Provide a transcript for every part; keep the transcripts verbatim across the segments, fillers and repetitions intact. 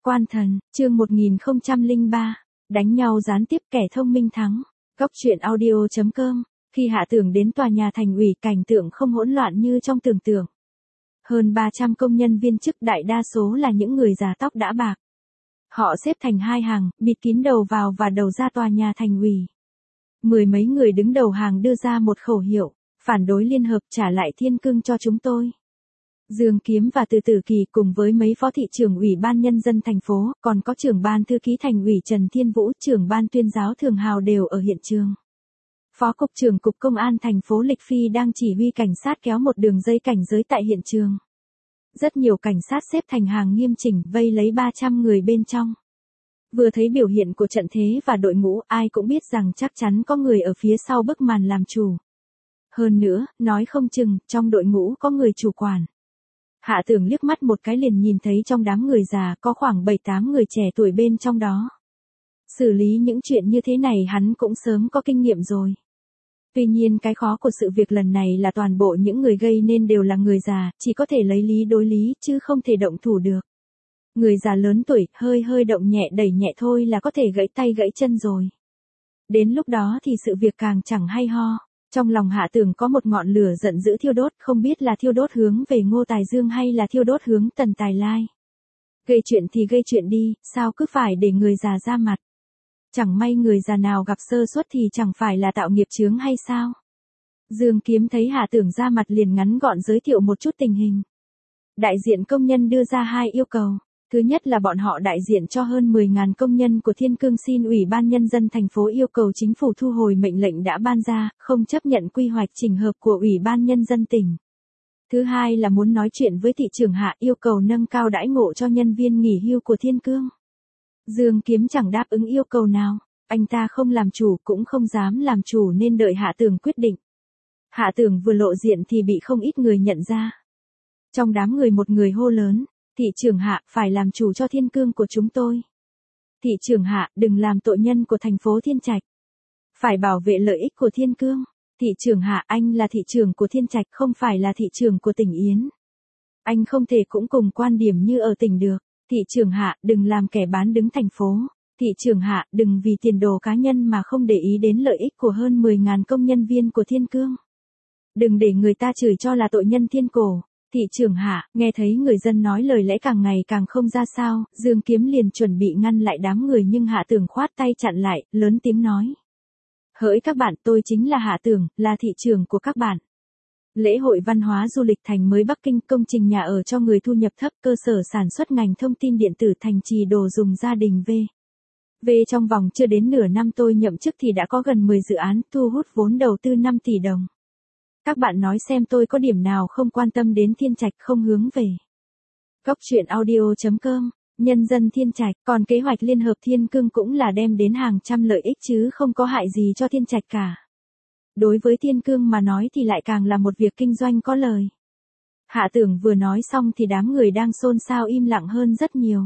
Quan thần, chương một nghìn không trăm lẻ ba, đánh nhau gián tiếp kẻ thông minh thắng. Góc truyện audio chấm com. Khi Hạ Tưởng đến tòa nhà thành ủy, cảnh tượng không hỗn loạn như trong tưởng tượng. Hơn ba trăm công nhân viên chức, đại đa số là những người già tóc đã bạc. Họ xếp thành hai hàng, bịt kín đầu vào và đầu ra tòa nhà thành ủy. Mười mấy người đứng đầu hàng đưa ra một khẩu hiệu: phản đối liên hợp, trả lại Thiên Cương cho chúng tôi. Dương Kiếm và Từ Tử Kỳ cùng với mấy phó thị trưởng Ủy ban Nhân dân thành phố, còn có trưởng ban thư ký thành ủy Trần Thiên Vũ, trưởng ban tuyên giáo Thường Hào đều ở hiện trường. Phó cục trưởng cục công an thành phố Lịch Phi đang chỉ huy cảnh sát kéo một đường dây cảnh giới tại hiện trường. Rất nhiều cảnh sát xếp thành hàng nghiêm chỉnh vây lấy ba trăm người bên trong. Vừa thấy biểu hiện của trận thế và đội ngũ, ai cũng biết rằng chắc chắn có người ở phía sau bức màn làm chủ. Hơn nữa, nói không chừng, trong đội ngũ có người chủ quản. Hạ Tưởng liếc mắt một cái liền nhìn thấy trong đám người già có khoảng bảy tám người trẻ tuổi bên trong đó. Xử lý những chuyện như thế này hắn cũng sớm có kinh nghiệm rồi. Tuy nhiên cái khó của sự việc lần này là toàn bộ những người gây nên đều là người già, chỉ có thể lấy lý đối lý chứ không thể động thủ được. Người già lớn tuổi, hơi hơi động nhẹ đẩy nhẹ thôi là có thể gãy tay gãy chân rồi. Đến lúc đó thì sự việc càng chẳng hay ho. Trong lòng Hạ Tưởng có một ngọn lửa giận dữ thiêu đốt, không biết là thiêu đốt hướng về Ngô Tài Dương hay là thiêu đốt hướng Tần Tài Lai. Gây chuyện thì gây chuyện đi, sao cứ phải để người già ra mặt. Chẳng may người già nào gặp sơ suất thì chẳng phải là tạo nghiệp chướng hay sao. Dương Kiếm thấy Hạ Tưởng ra mặt liền ngắn gọn giới thiệu một chút tình hình. Đại diện công nhân đưa ra hai yêu cầu. Thứ nhất là bọn họ đại diện cho hơn mười nghìn công nhân của Thiên Cương xin Ủy ban Nhân dân thành phố yêu cầu chính phủ thu hồi mệnh lệnh đã ban ra, không chấp nhận quy hoạch chỉnh hợp của Ủy ban Nhân dân tỉnh. Thứ hai là muốn nói chuyện với thị trưởng Hạ, yêu cầu nâng cao đãi ngộ cho nhân viên nghỉ hưu của Thiên Cương. Dương Kiếm chẳng đáp ứng yêu cầu nào, anh ta không làm chủ cũng không dám làm chủ nên đợi Hạ Tưởng quyết định. Hạ Tưởng vừa lộ diện thì bị không ít người nhận ra. Trong đám người một người hô lớn: thị trưởng Hạ, phải làm chủ cho Thiên Cương của chúng tôi. Thị trưởng Hạ, đừng làm tội nhân của thành phố Thiên Trạch. Phải bảo vệ lợi ích của Thiên Cương. Thị trưởng Hạ, anh là thị trưởng của Thiên Trạch, không phải là thị trưởng của tỉnh Yến. Anh không thể cũng cùng quan điểm như ở tỉnh được. Thị trưởng Hạ, đừng làm kẻ bán đứng thành phố. Thị trưởng Hạ, đừng vì tiền đồ cá nhân mà không để ý đến lợi ích của hơn mười nghìn công nhân viên của Thiên Cương. Đừng để người ta chửi cho là tội nhân thiên cổ. Thị trưởng Hạ, nghe thấy người dân nói lời lẽ càng ngày càng không ra sao, Dương Kiếm liền chuẩn bị ngăn lại đám người nhưng Hạ Tưởng khoát tay chặn lại, lớn tiếng nói: hỡi các bạn, tôi chính là Hạ Tưởng, là thị trưởng của các bạn. Lễ hội văn hóa du lịch thành mới Bắc Kinh, công trình nhà ở cho người thu nhập thấp, cơ sở sản xuất ngành thông tin điện tử, thành trì đồ dùng gia đình V. V trong vòng chưa đến nửa năm tôi nhậm chức thì đã có gần mười dự án, thu hút vốn đầu tư năm tỷ đồng. Các bạn nói xem tôi có điểm nào không quan tâm đến Thiên Trạch, không hướng về. Góc truyện audio chấm com. Nhân dân Thiên Trạch, còn kế hoạch liên hợp Thiên Cương cũng là đem đến hàng trăm lợi ích chứ không có hại gì cho Thiên Trạch cả. Đối với Thiên Cương mà nói thì lại càng là một việc kinh doanh có lời. Hạ Tưởng vừa nói xong thì đám người đang xôn xao im lặng hơn rất nhiều.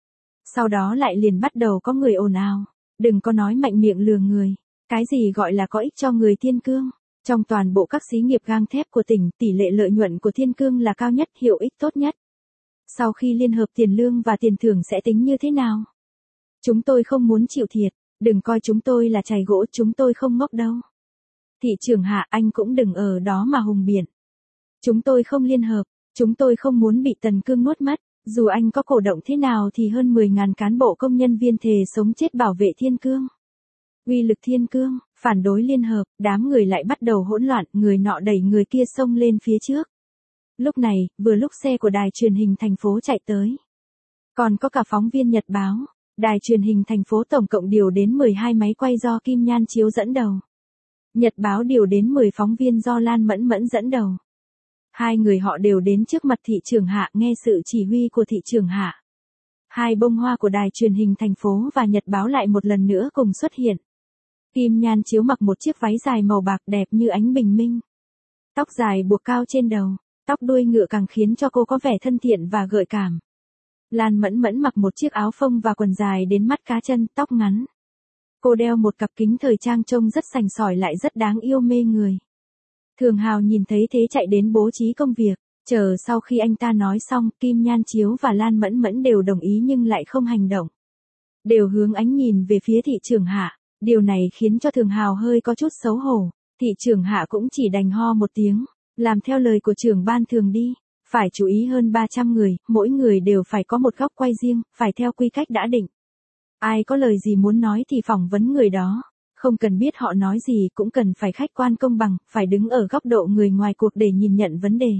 Sau đó lại liền bắt đầu có người ồn ào: đừng có nói mạnh miệng lừa người. Cái gì gọi là có ích cho người Thiên Cương? Trong toàn bộ các xí nghiệp gang thép của tỉnh, tỷ lệ lợi nhuận của Thiên Cương là cao nhất, hiệu ích tốt nhất. Sau khi liên hợp tiền lương và tiền thưởng sẽ tính như thế nào? Chúng tôi không muốn chịu thiệt, đừng coi chúng tôi là chày gỗ, chúng tôi không ngốc đâu. Thị trưởng Hạ, anh cũng đừng ở đó mà hùng biện. Chúng tôi không liên hợp, chúng tôi không muốn bị Tần Cương nuốt mất, dù anh có cổ động thế nào thì hơn mười nghìn cán bộ công nhân viên thề sống chết bảo vệ Thiên Cương. Uy lực Thiên Cương, phản đối liên hợp, đám người lại bắt đầu hỗn loạn, người nọ đẩy người kia xông lên phía trước. Lúc này, vừa lúc xe của đài truyền hình thành phố chạy tới. Còn có cả phóng viên Nhật báo, đài truyền hình thành phố tổng cộng điều đến mười hai máy quay do Kim Nhan Chiếu dẫn đầu. Nhật báo điều đến mười phóng viên do Lan Mẫn Mẫn dẫn đầu. Hai người họ đều đến trước mặt thị trưởng Hạ nghe sự chỉ huy của thị trưởng Hạ. Hai bông hoa của đài truyền hình thành phố và Nhật báo lại một lần nữa cùng xuất hiện. Kim Nhan Chiếu mặc một chiếc váy dài màu bạc đẹp như ánh bình minh. Tóc dài buộc cao trên đầu, tóc đuôi ngựa càng khiến cho cô có vẻ thân thiện và gợi cảm. Lan Mẫn Mẫn mặc một chiếc áo phông và quần dài đến mắt cá chân, tóc ngắn. Cô đeo một cặp kính thời trang trông rất sành sỏi lại rất đáng yêu mê người. Thường Hào nhìn thấy thế chạy đến bố trí công việc. Chờ sau khi anh ta nói xong, Kim Nhan Chiếu và Lan Mẫn Mẫn đều đồng ý nhưng lại không hành động. Đều hướng ánh nhìn về phía thị trưởng Hạ, điều này khiến cho Thường Hào hơi có chút xấu hổ, thị trưởng Hạ cũng chỉ đành ho một tiếng, làm theo lời của trưởng ban thường đi, phải chú ý hơn ba trăm người, mỗi người đều phải có một góc quay riêng, phải theo quy cách đã định. Ai có lời gì muốn nói thì phỏng vấn người đó, không cần biết họ nói gì cũng cần phải khách quan công bằng, phải đứng ở góc độ người ngoài cuộc để nhìn nhận vấn đề.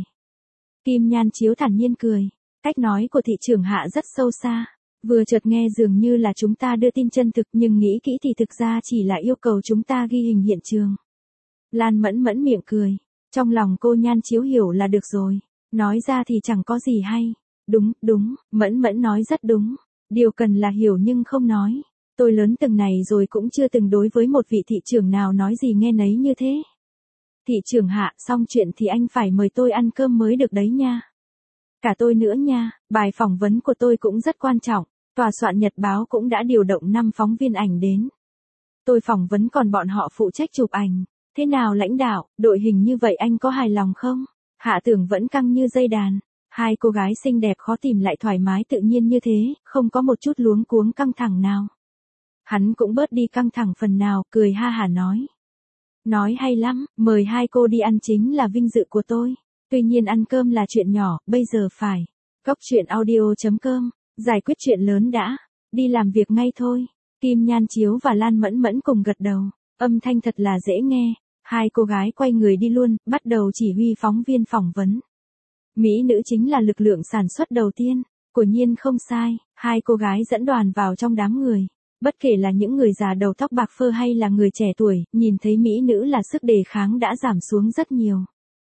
Kim Nhan Chiếu thản nhiên cười, cách nói của thị trưởng Hạ rất sâu xa, vừa chợt nghe dường như là chúng ta đưa tin chân thực nhưng nghĩ kỹ thì thực ra chỉ là yêu cầu chúng ta ghi hình hiện trường. Lan Mẫn Mẫn miệng cười, trong lòng cô Nhan Chiếu hiểu là được rồi, nói ra thì chẳng có gì hay. Đúng, đúng, Mẫn Mẫn nói rất đúng, điều cần là hiểu nhưng không nói. Tôi lớn từng này rồi cũng chưa từng đối với một vị thị trưởng nào nói gì nghe nấy như thế. Thị trưởng Hạ, xong chuyện thì anh phải mời tôi ăn cơm mới được đấy nha. Cả tôi nữa nha, bài phỏng vấn của tôi cũng rất quan trọng, tòa soạn nhật báo cũng đã điều động năm phóng viên ảnh đến. Tôi phỏng vấn còn bọn họ phụ trách chụp ảnh, thế nào lãnh đạo, đội hình như vậy anh có hài lòng không? Hạ Tưởng vẫn căng như dây đàn, hai cô gái xinh đẹp khó tìm lại thoải mái tự nhiên như thế, không có một chút luống cuống căng thẳng nào. Hắn cũng bớt đi căng thẳng phần nào, cười ha hả nói. Nói hay lắm, mời hai cô đi ăn chính là vinh dự của tôi. Tuy nhiên ăn cơm là chuyện nhỏ, bây giờ phải. Góc chuyện audio chấm com, giải quyết chuyện lớn đã. Đi làm việc ngay thôi. Kim Nhan Chiếu và Lan Mẫn Mẫn cùng gật đầu. Âm thanh thật là dễ nghe. Hai cô gái quay người đi luôn, bắt đầu chỉ huy phóng viên phỏng vấn. Mỹ nữ chính là lực lượng sản xuất đầu tiên. Quả nhiên không sai, hai cô gái dẫn đoàn vào trong đám người. Bất kể là những người già đầu tóc bạc phơ hay là người trẻ tuổi, nhìn thấy mỹ nữ là sức đề kháng đã giảm xuống rất nhiều.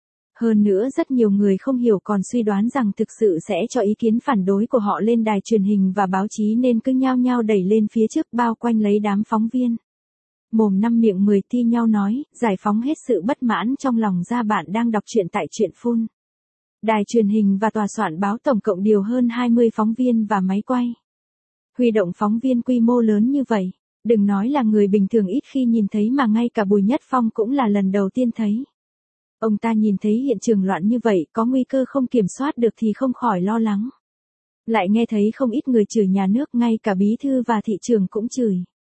Hơn nữa rất nhiều người không hiểu còn suy đoán rằng thực sự sẽ cho ý kiến phản đối của họ lên đài truyền hình và báo chí nên cứ nhao nhao đẩy lên phía trước bao quanh lấy đám phóng viên. Mồm năm miệng mười thi nhau nói, giải phóng hết sự bất mãn trong lòng ra bạn đang đọc truyện tại Truyện Phun. Đài truyền hình và tòa soạn báo tổng cộng điều hơn hai mươi phóng viên và máy quay. Huy động phóng viên quy mô lớn như vậy, đừng nói là người bình thường ít khi nhìn thấy mà ngay cả Bùi Nhất Phong cũng là lần đầu tiên thấy. Ông ta nhìn thấy hiện trường loạn như vậy, có nguy cơ không kiểm soát được thì không khỏi lo lắng. Lại nghe thấy không ít người chửi nhà nước, ngay cả bí thư và thị trưởng cũng chửi.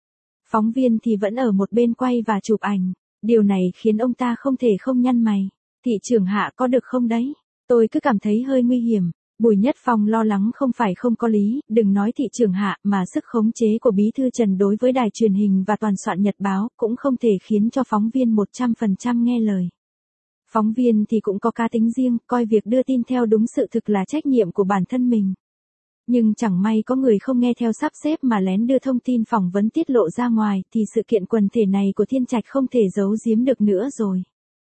Phóng viên thì vẫn ở một bên quay và chụp ảnh, điều này khiến ông ta không thể không nhăn mày. Thị trưởng Hạ có được không đấy? Tôi cứ cảm thấy hơi nguy hiểm. Bùi Nhất Phong lo lắng không phải không có lý, đừng nói thị trưởng Hạ mà sức khống chế của bí thư Trần đối với đài truyền hình và toàn soạn nhật báo cũng không thể khiến cho phóng viên một trăm phần trăm nghe lời. Phóng viên thì cũng có cá tính riêng, coi việc đưa tin theo đúng sự thực là trách nhiệm của bản thân mình. Nhưng chẳng may có người không nghe theo sắp xếp mà lén đưa thông tin phỏng vấn tiết lộ ra ngoài thì sự kiện quần thể này của Thiên Trạch không thể giấu giếm được nữa rồi.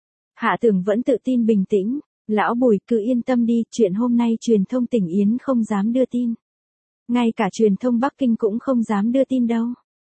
Hạ Tưởng vẫn tự tin bình tĩnh. Lão Bùi cứ yên tâm đi, chuyện hôm nay truyền thông tỉnh Yến không dám đưa tin. Ngay cả truyền thông Bắc Kinh cũng không dám đưa tin đâu.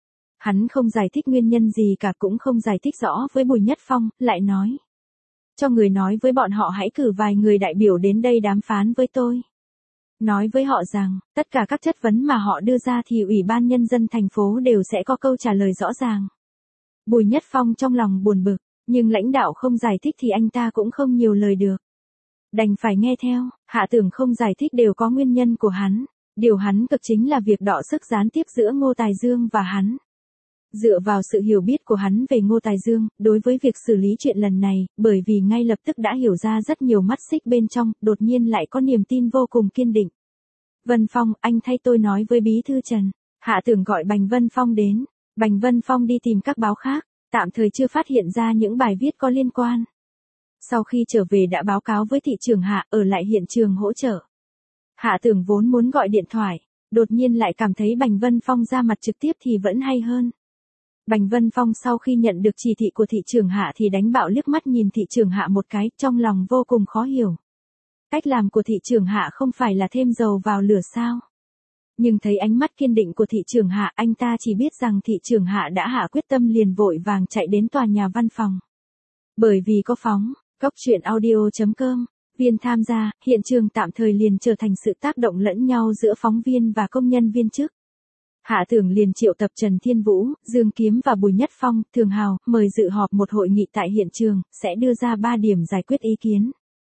Hắn không giải thích nguyên nhân gì cả cũng không giải thích rõ với Bùi Nhất Phong, lại nói. Cho người nói với bọn họ hãy cử vài người đại biểu đến đây đàm phán với tôi. Nói với họ rằng, tất cả các chất vấn mà họ đưa ra thì Ủy ban Nhân dân thành phố đều sẽ có câu trả lời rõ ràng. Bùi Nhất Phong trong lòng buồn bực, nhưng lãnh đạo không giải thích thì anh ta cũng không nhiều lời được. Đành phải nghe theo, Hạ Tưởng không giải thích đều có nguyên nhân của hắn. Điều hắn cực chính là việc đọ sức gián tiếp giữa Ngô Tài Dương và hắn. Dựa vào sự hiểu biết của hắn về Ngô Tài Dương, đối với việc xử lý chuyện lần này, bởi vì ngay lập tức đã hiểu ra rất nhiều mắt xích bên trong, đột nhiên lại có niềm tin vô cùng kiên định. Vân Phong, anh thay tôi nói với bí thư Trần. Hạ Tưởng gọi Bành Vân Phong đến. Bành Vân Phong đi tìm các báo khác, tạm thời chưa phát hiện ra những bài viết có liên quan. Sau khi trở về đã báo cáo với thị trưởng Hạ ở lại hiện trường hỗ trợ. Hạ Tưởng vốn muốn gọi điện thoại, đột nhiên lại cảm thấy Bành Vân Phong ra mặt trực tiếp thì vẫn hay hơn. Bành Vân Phong sau khi nhận được chỉ thị của thị trưởng Hạ thì đánh bạo liếc mắt nhìn thị trưởng Hạ một cái, trong lòng vô cùng khó hiểu. Cách làm của thị trưởng Hạ không phải là thêm dầu vào lửa sao? Nhưng thấy ánh mắt kiên định của thị trưởng Hạ, anh ta chỉ biết rằng thị trưởng Hạ đã hạ quyết tâm liền vội vàng chạy đến tòa nhà văn phòng. Bởi vì có phóng, góc chuyện audio chấm com, viên tham gia, hiện trường tạm thời liền trở thành sự tác động lẫn nhau giữa phóng viên và công nhân viên chức. Hạ Tưởng liền triệu tập Trần Thiên Vũ, Dương Kiếm và Bùi Nhất Phong, Thường Hào, mời dự họp một hội nghị tại hiện trường, sẽ đưa ra ba điểm giải quyết ý kiến.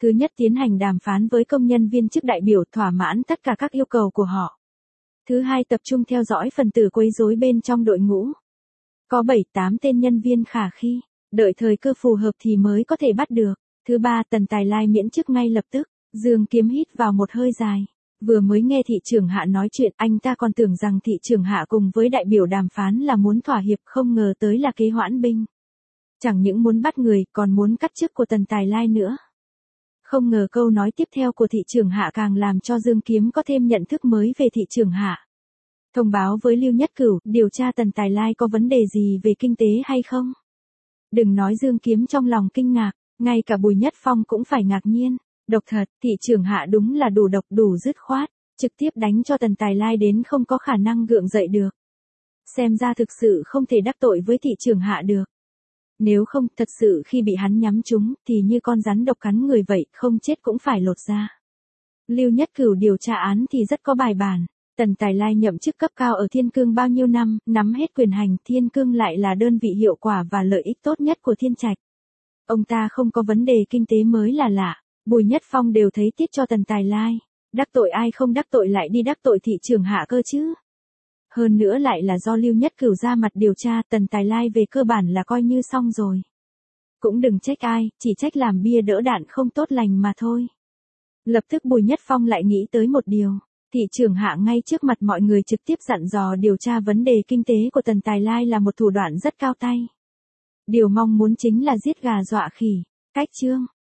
Thứ nhất, tiến hành đàm phán với công nhân viên chức đại biểu thỏa mãn tất cả các yêu cầu của họ. Thứ hai, tập trung theo dõi phần tử quấy rối bên trong đội ngũ. Có bảy tám tên nhân viên khả khi, đợi thời cơ phù hợp thì mới có thể bắt được. Thứ ba, Tần Tài Lai miễn chức ngay lập tức. Dương Kiếm hít vào một hơi dài. Vừa mới nghe thị trưởng Hạ nói chuyện, anh ta còn tưởng rằng thị trưởng Hạ cùng với đại biểu đàm phán là muốn thỏa hiệp, không ngờ tới là kế hoãn binh. Chẳng những muốn bắt người, còn muốn cắt chức của Tần Tài Lai nữa. Không ngờ câu nói tiếp theo của thị trưởng Hạ càng làm cho Dương Kiếm có thêm nhận thức mới về thị trưởng Hạ. Thông báo với Lưu Nhất Cửu, điều tra Tần Tài Lai có vấn đề gì về kinh tế hay không? Đừng nói Dương Kiếm trong lòng kinh ngạc, ngay cả Bùi Nhất Phong cũng phải ngạc nhiên. Độc thật, thị trưởng Hạ đúng là đủ độc đủ dứt khoát, trực tiếp đánh cho Tần Tài Lai đến không có khả năng gượng dậy được. Xem ra thực sự không thể đắc tội với thị trưởng Hạ được. Nếu không, thật sự khi bị hắn nhắm trúng, thì như con rắn độc cắn người vậy, không chết cũng phải lột ra. Lưu Nhất Cửu điều tra án thì rất có bài bản. Tần Tài Lai nhậm chức cấp cao ở Thiên Cương bao nhiêu năm, nắm hết quyền hành, Thiên Cương lại là đơn vị hiệu quả và lợi ích tốt nhất của Thiên Trạch. Ông ta không có vấn đề kinh tế mới là lạ. Bùi Nhất Phong đều thấy tiếc cho Tần Tài Lai. Đắc tội ai không đắc tội lại đi đắc tội thị trưởng Hạ cơ chứ. Hơn nữa lại là do Lưu Nhất Cửu ra mặt điều tra, Tần Tài Lai về cơ bản là coi như xong rồi. Cũng đừng trách ai, chỉ trách làm bia đỡ đạn không tốt lành mà thôi. Lập tức Bùi Nhất Phong lại nghĩ tới một điều. Thị trưởng Hạ ngay trước mặt mọi người trực tiếp dặn dò điều tra vấn đề kinh tế của Tần Tài Lai là một thủ đoạn rất cao tay. Điều mong muốn chính là giết gà dọa khỉ. Cách chương